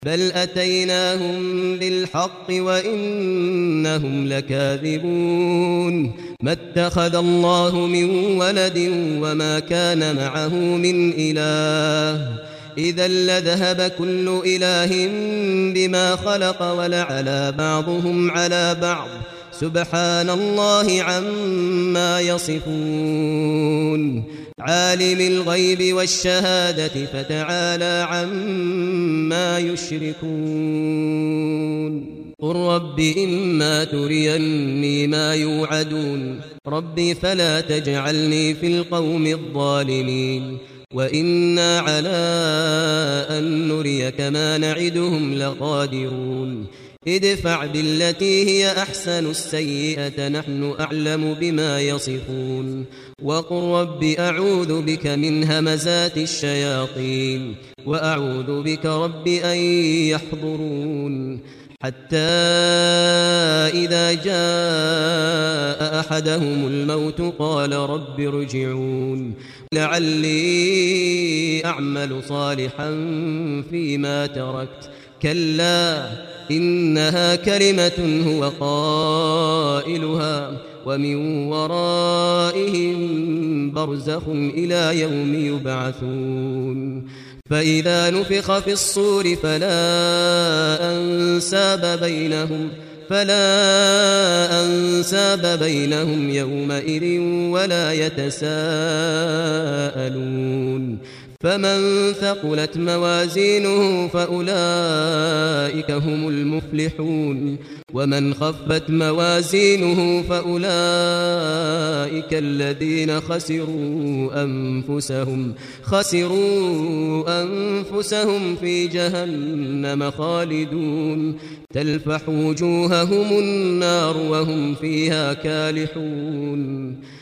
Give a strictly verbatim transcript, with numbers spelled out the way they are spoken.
بل أتيناهم بالحق وإنهم لكاذبون ما اتخذ الله من ولد وما كان معه من إله إذا لذهب كل إله بما خلق ولعلى بعضهم على بعض سبحان الله عما يصفون عالم الغيب والشهادة فتعالى عما يشركون قل رب إما تريني ما يوعدون ربي فلا تجعلني في القوم الظالمين وإنا على أن نريك ما نعدهم لقادرون ادفع بالتي هي أحسن السيئة نحن أعلم بما يصفون وقل رب أعوذ بك من همزات الشياطين وأعوذ بك رب أن يحضرون حتى إذا جاء أحدهم الموت قال رب ارجعون لعلي أعمل صالحا فيما تركت كلا إنها كلمة هو قائلها ومن ورائهم برزخ إلى يوم يبعثون فإذا نفخ في الصور فلا أنساب بينهم فلا أنساب بينهم يومئذ ولا يتساءلون فمن ثقلت موازينه فأولئك هم المفلحون ومن خفت موازينه فأولئك الذين خسروا أنفسهم خسروا أنفسهم في جهنم خالدون تلفح وجوههم النار وهم فيها كالحون